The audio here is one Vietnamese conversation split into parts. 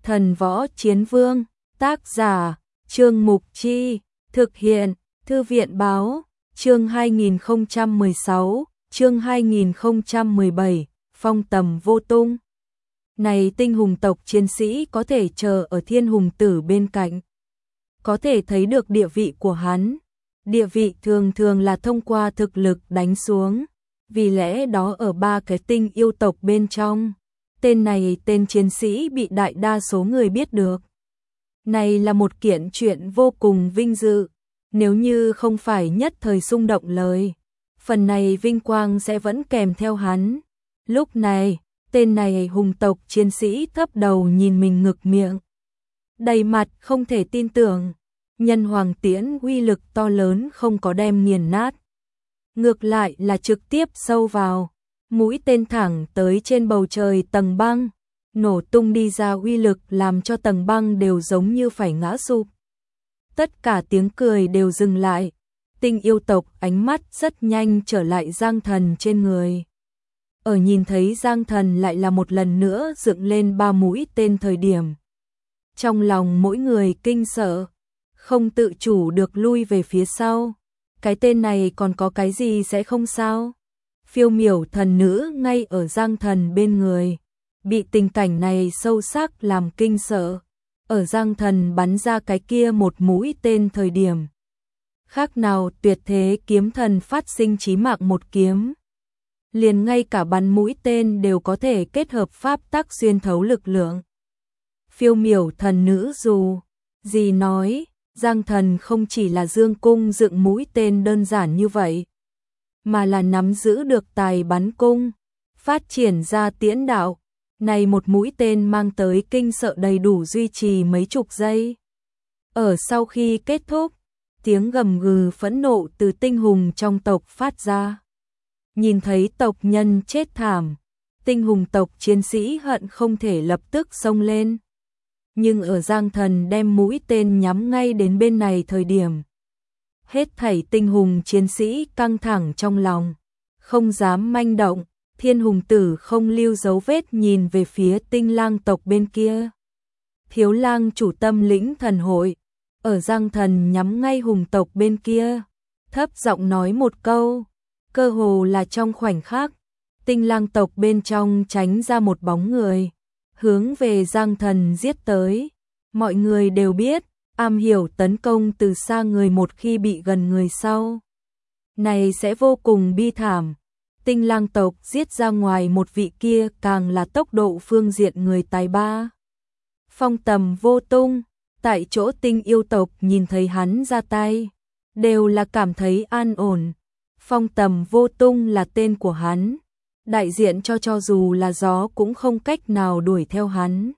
Thần Võ Chiến Vương, tác giả, Trương Mục Chi, thực hiện, Thư viện Báo, chương 2016, chương 2017, phong tầm vô tung. Này tinh hùng tộc chiến sĩ có thể chờ ở Thiên Hùng Tử bên cạnh. Có thể thấy được địa vị của hắn. Địa vị thường thường là thông qua thực lực đánh xuống. Vì lẽ đó ở ba cái tinh yêu tộc bên trong, tên này tên chiến sĩ bị đại đa số người biết được. Này là một kiện chuyện vô cùng vinh dự. Nếu như không phải nhất thời xung động lời, phần này vinh quang sẽ vẫn kèm theo hắn. Lúc này, tên này hùng tộc chiến sĩ thấp đầu nhìn mình ngực miệng, đầy mặt không thể tin tưởng. Nhân hoàng tiễn uy lực to lớn không có đem nghiền nát, ngược lại là trực tiếp sâu vào, mũi tên thẳng tới trên bầu trời tầng băng, nổ tung đi ra uy lực làm cho tầng băng đều giống như phải ngã sụp. Tất cả tiếng cười đều dừng lại. Tinh yêu tộc ánh mắt rất nhanh trở lại Giang Thần trên người. Ở nhìn thấy Giang Thần lại là một lần nữa dựng lên 3 mũi tên thời điểm, trong lòng mỗi người kinh sợ, không tự chủ được lui về phía sau. Cái tên này còn có cái gì sẽ không sao? Phiêu miểu thần nữ ngay ở Giang Thần bên người, bị tình cảnh này sâu sắc làm kinh sợ. Ở Giang Thần bắn ra cái kia một mũi tên thời điểm, khác nào tuyệt thế kiếm thần phát sinh chí mạng một kiếm. Liền ngay cả bắn mũi tên đều có thể kết hợp pháp tắc xuyên thấu lực lượng. Phiêu miểu thần nữ dù gì nói, Giang Thần không chỉ là dương cung dựng mũi tên đơn giản như vậy, mà là nắm giữ được tài bắn cung, phát triển ra tiễn đạo. Này một mũi tên mang tới kinh sợ đầy đủ duy trì mấy chục giây. Ở sau khi kết thúc, tiếng gầm gừ phẫn nộ từ tinh hùng trong tộc phát ra. Nhìn thấy tộc nhân chết thảm, tinh hùng tộc chiến sĩ hận không thể lập tức xông lên. Nhưng ở Giang Thần đem mũi tên nhắm ngay đến bên này thời điểm, hết thảy tinh hùng chiến sĩ căng thẳng trong lòng, không dám manh động. Thiên Hùng Tử không lưu dấu vết nhìn về phía Tinh Lang tộc bên kia. Thiếu Lang chủ tâm lĩnh thần hội, ở Giang Thần nhắm ngay hùng tộc bên kia, thấp giọng nói một câu, cơ hồ là trong khoảnh khắc, Tinh Lang tộc bên trong tránh ra một bóng người, hướng về Giang Thần giết tới. Mọi người đều biết, am hiểu tấn công từ xa người một khi bị gần người sau, này sẽ vô cùng bi thảm. Tinh Lang tộc giết ra ngoài một vị kia càng là tốc độ phương diện người tài ba. Phong tầm vô tung, tại chỗ tinh yêu tộc nhìn thấy hắn ra tay, đều là cảm thấy an ổn. Phong tầm vô tung là tên của hắn, đại diện cho dù là gió cũng không cách nào đuổi theo hắn.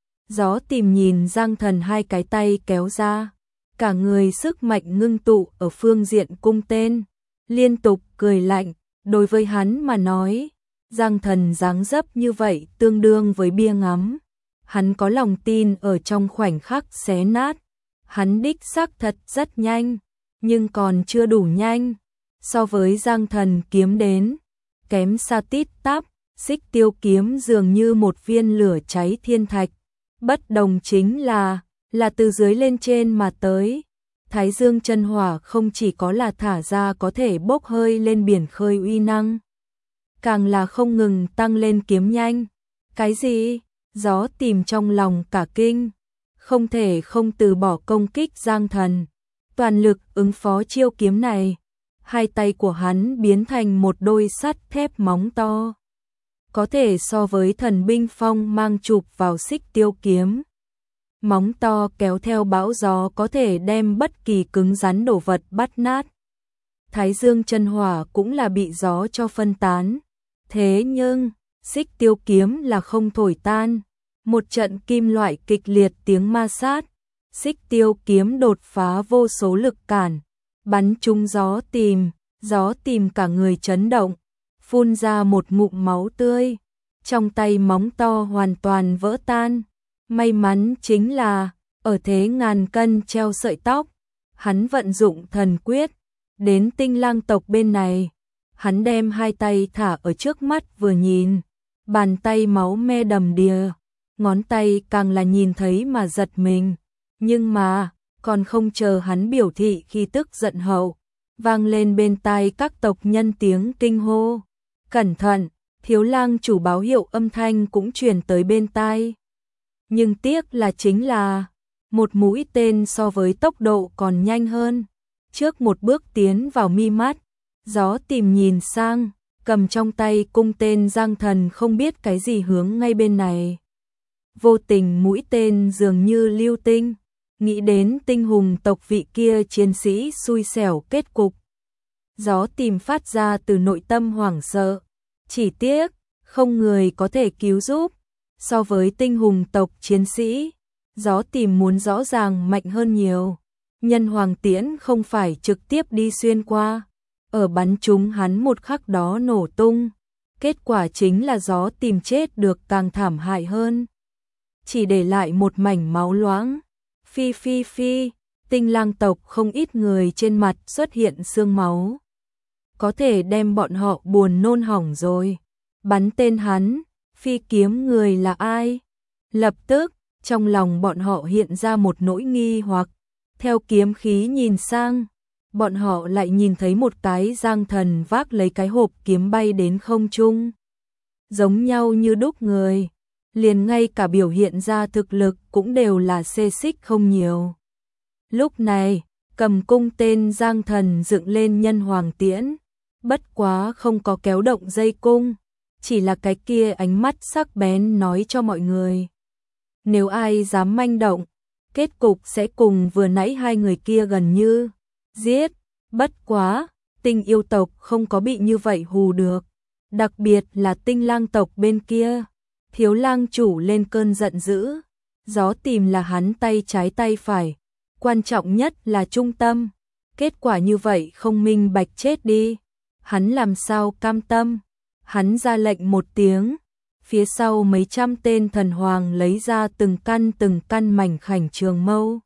Gió tìm nhìn Giang Thần hai cái tay kéo ra, cả người sức mạnh ngưng tụ ở phương diện cung tên, liên tục cười lạnh. Đối với hắn mà nói, Giang Thần dáng dấp như vậy tương đương với bia ngắm. Hắn có lòng tin ở trong khoảnh khắc xé nát. Hắn đích xác thật rất nhanh, nhưng còn chưa đủ nhanh. So với Giang Thần kiếm đến, kém xa tít tắp. Xích tiêu kiếm dường như một viên lửa cháy thiên thạch. Bất đồng chính là từ dưới lên trên mà tới. Thái Dương chân hỏa không chỉ có là thả ra có thể bốc hơi lên biển khơi uy năng, càng là không ngừng tăng lên kiếm nhanh. Cái gì? Gió tìm trong lòng cả kinh, không thể không từ bỏ công kích Giang Thần, toàn lực ứng phó chiêu kiếm này. Hai tay của hắn biến thành một đôi sắt thép móng to, có thể so với thần binh phong mang chụp vào xích tiêu kiếm. Móng to kéo theo bão gió có thể đem bất kỳ cứng rắn đồ vật bắt nát. Thái Dương chân hỏa cũng là bị gió cho phân tán. Thế nhưng, xích tiêu kiếm là không thổi tan. Một trận kim loại kịch liệt tiếng ma sát. Xích tiêu kiếm đột phá vô số lực cản, bắn trúng gió tìm cả người chấn động, phun ra một ngụm máu tươi. Trong tay móng to hoàn toàn vỡ tan. May mắn chính là, ở thế ngàn cân treo sợi tóc, hắn vận dụng thần quyết, đến Tinh Lang tộc bên này. Hắn đem hai tay thả ở trước mắt vừa nhìn, bàn tay máu me đầm đìa, ngón tay càng là nhìn thấy mà giật mình. Nhưng mà, còn không chờ hắn biểu thị khi tức giận hậu, vang lên bên tai các tộc nhân tiếng kinh hô. Cẩn thận, Thiếu lang chủ báo hiệu âm thanh cũng truyền tới bên tai. Nhưng tiếc là chính là, một mũi tên so với tốc độ còn nhanh hơn. Trước một bước tiến vào mi mắt, Gió Tìm nhìn sang, cầm trong tay cung tên Giang Thần không biết cái gì hướng ngay bên này. Vô tình mũi tên dường như lưu tinh, nghĩ đến tinh hùng tộc vị kia chiến sĩ xui xẻo kết cục. Gió Tìm phát ra từ nội tâm hoảng sợ, chỉ tiếc, không người có thể cứu giúp. So với tinh hùng tộc chiến sĩ, Gió Tìm muốn rõ ràng mạnh hơn nhiều. Nhân hoàng tiễn không phải trực tiếp đi xuyên qua, ở bắn trúng hắn một khắc đó nổ tung. Kết quả chính là Gió Tìm chết được càng thảm hại hơn, chỉ để lại một mảnh máu loãng. Phi phi phi, tinh lang tộc không ít người trên mặt xuất hiện sương máu. Có thể đem bọn họ buồn nôn hỏng rồi. Bắn tên hắn, phi kiếm người là ai? Lập tức, trong lòng bọn họ hiện ra một nỗi nghi hoặc. Theo kiếm khí nhìn sang, bọn họ lại nhìn thấy một cái Giang Thần vác lấy cái hộp kiếm bay đến không trung. Giống nhau như đúc người, liền ngay cả biểu hiện ra thực lực cũng đều là xê xích không nhiều. Lúc này, cầm cung tên Giang Thần dựng lên nhân hoàng tiễn, bất quá không có kéo động dây cung, chỉ là cái kia ánh mắt sắc bén nói cho mọi người. Nếu ai dám manh động, kết cục sẽ cùng vừa nãy hai người kia gần như giết. Bất quá, tinh yêu tộc không có bị như vậy hù được, đặc biệt là tinh lang tộc bên kia. Thiếu lang chủ lên cơn giận dữ, Gió Tìm là hắn tay trái tay phải, quan trọng nhất là trung tâm. Kết quả như vậy không minh bạch chết đi, hắn làm sao cam tâm. Hắn ra lệnh một tiếng, phía sau mấy trăm tên thần hoàng lấy ra từng căn mảnh khảnh trường mâu.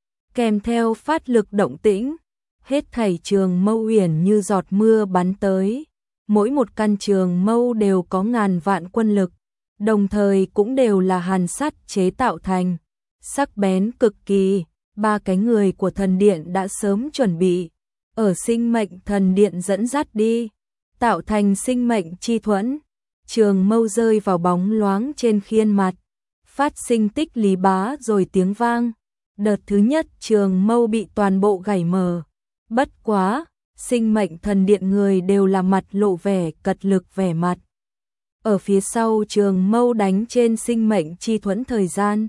Kèm theo phát lực động tĩnh, hết thảy trường mâu uyển như giọt mưa bắn tới. Mỗi một căn trường mâu đều có ngàn vạn quân lực, đồng thời cũng đều là hàn sắt chế tạo thành, sắc bén cực kỳ. Ba cái người của thần điện đã sớm chuẩn bị, ở sinh mệnh thần điện dẫn dắt đi, tạo thành sinh mệnh chi thuẫn. Trường mâu rơi vào bóng loáng trên khiên mặt, phát sinh tích lý bá rồi tiếng vang. Đợt thứ nhất trường mâu bị toàn bộ gảy mờ. Bất quá, sinh mệnh thần điện người đều là mặt lộ vẻ cật lực vẻ mặt. Ở phía sau trường mâu đánh trên sinh mệnh chi thuẫn thời gian,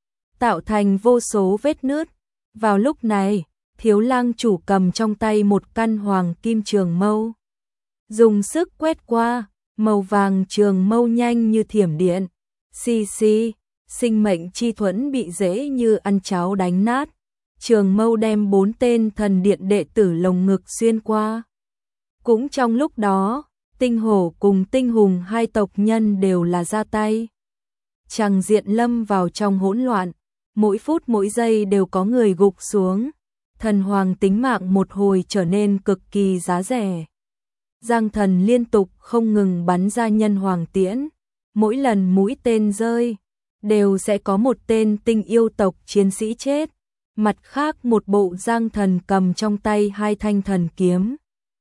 tạo thành vô số vết nứt. Vào lúc này, Thiếu lang chủ cầm trong tay một căn hoàng kim trường mâu, dùng sức quét qua, màu vàng trường mâu nhanh như thiểm điện. Xì xì, sinh mệnh chi thuẫn bị dễ như ăn cháo đánh nát. Trường mâu đem 4 tên thần điện đệ tử lồng ngực xuyên qua. Cũng trong lúc đó, tinh hổ cùng tinh hùng hai tộc nhân đều là ra tay. Tràng diện lâm vào trong hỗn loạn, mỗi phút mỗi giây đều có người gục xuống. Thần hoàng tính mạng một hồi trở nên cực kỳ giá rẻ. Giang Thần liên tục không ngừng bắn ra nhân hoàng tiễn, mỗi lần mũi tên rơi, đều sẽ có một tên tinh yêu tộc chiến sĩ chết. Mặt khác một bộ Giang Thần cầm trong tay 2 thanh thần kiếm.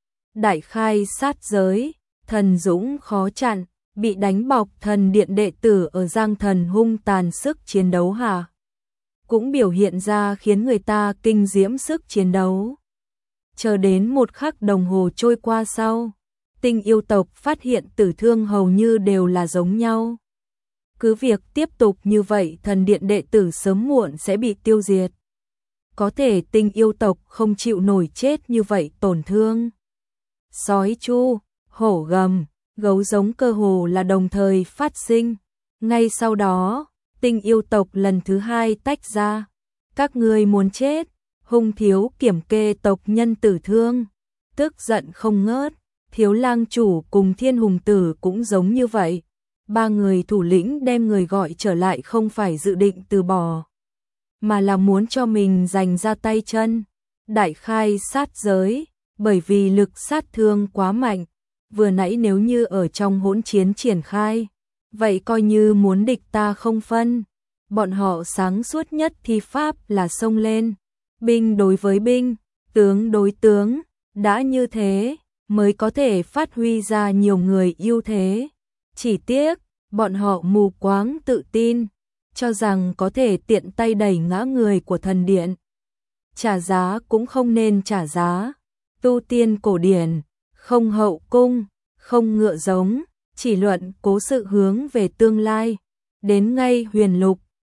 Đại khai sát giới, thần dũng khó chặn, bị đánh bọc thần điện đệ tử ở Giang Thần hung tàn sức chiến đấu hạ, cũng biểu hiện ra khiến người ta kinh diễm sức chiến đấu. Chờ đến một khắc đồng hồ trôi qua sau, tinh yêu tộc phát hiện tử thương hầu như đều là giống nhau. Cứ việc tiếp tục như vậy thần điện đệ tử sớm muộn sẽ bị tiêu diệt. Có thể tinh yêu tộc không chịu nổi chết như vậy tổn thương. Sói chu, hổ gầm, gấu giống cơ hồ là đồng thời phát sinh. Ngay sau đó, tinh yêu tộc lần thứ 2 tách ra. Các ngươi muốn chết, hung thiếu kiểm kê tộc nhân tử thương, tức giận không ngớt. Thiếu lang chủ cùng thiên hùng tử cũng giống như vậy. 3 người thủ lĩnh đem người gọi trở lại không phải dự định từ bỏ, mà là muốn cho mình giành ra tay chân. Đại khai sát giới, bởi vì lực sát thương quá mạnh. Vừa nãy nếu như ở trong hỗn chiến triển khai, vậy coi như muốn địch ta không phân. Bọn họ sáng suốt nhất thi pháp là xông lên, binh đối với binh, tướng đối tướng, đã như thế mới có thể phát huy ra nhiều người ưu thế. Chỉ tiếc, bọn họ mù quáng tự tin, cho rằng có thể tiện tay đẩy ngã người của thần điện. Trả giá cũng không nên trả giá. Tu tiên cổ điển, không hậu cung, không ngựa giống, chỉ luận cố sự hướng về tương lai. Đến ngay huyền lục,